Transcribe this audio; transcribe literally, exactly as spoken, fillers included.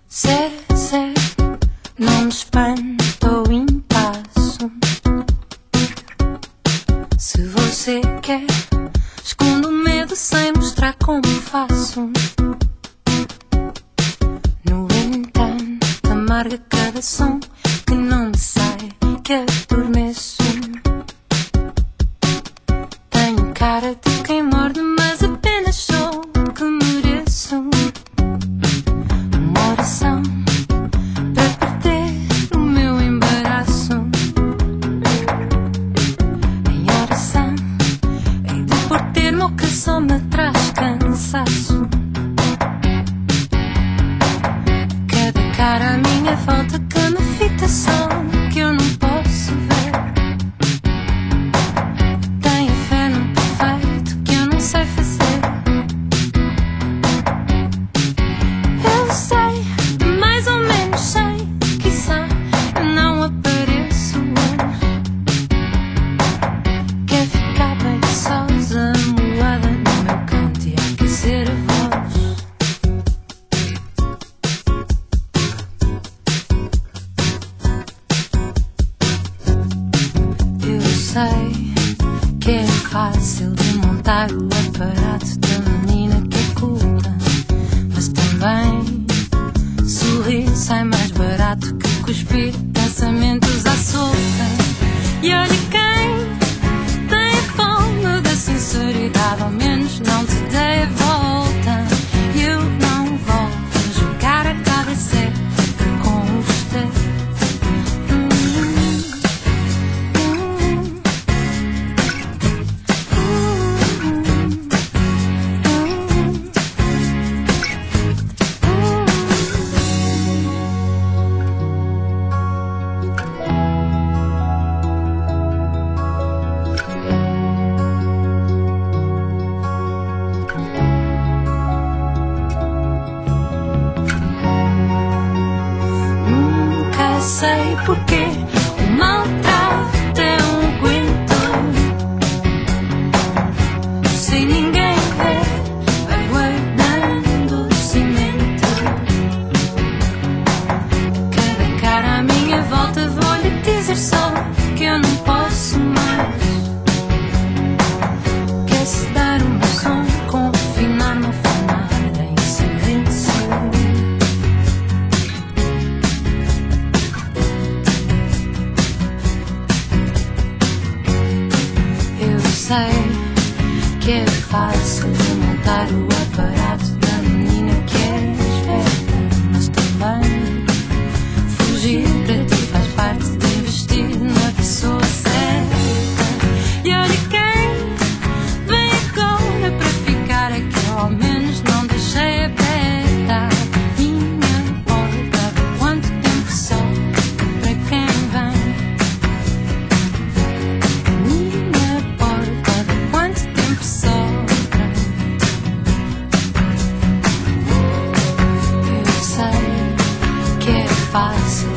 Zé, Zé, não me espanta o impasso. Se você quer, escondo o medo sem mostrar como faço. No entanto, amarga cada som que não me sai, que adormeço. Tenho cara de quem morde, mas apenas sou o que mereço. Uma oração para perder o meu embaraço. Em oração hei de pôr termo ao que só me traz cansaço. Cada cara à minha volta que me fita só que eu não posso ver. Tenho fé num perfeito que eu não sei fazer. Eu sei, mais ou menos sei, quiçá eu não apareço hoje. Quer ficar bem sozinha, moada no meu canto e aquecer a voz. Eu sei que é fácil de montar o aparato da menina que é culta, mas também sorrir sai mais barato que cuspir pensamentos à solta. E olha quem tem fome da sinceridade, ao menos não te dei a volta. Eu não volto a jogar a cada certo com os teus. Nunca sei porquê o maltrato é um aguento. Sem ninguém ver, vai guardando cimento. Cada cara à minha volta vou-lhe dizer só que eu não posso mais. Quer-se dar um som, confinar-me a fumar em silêncio. Eu sei que é fácil de montar o aparato da menina que é esperta, mas também fugir para ti faz parte de investir na pessoa certa. E olha quem vem agora para ficar aqui, ao menos não deixei aberta minha porta. De quanto tempo só para quem vem? Minha porta, de quanto tempo sobra? Eu sei que é fácil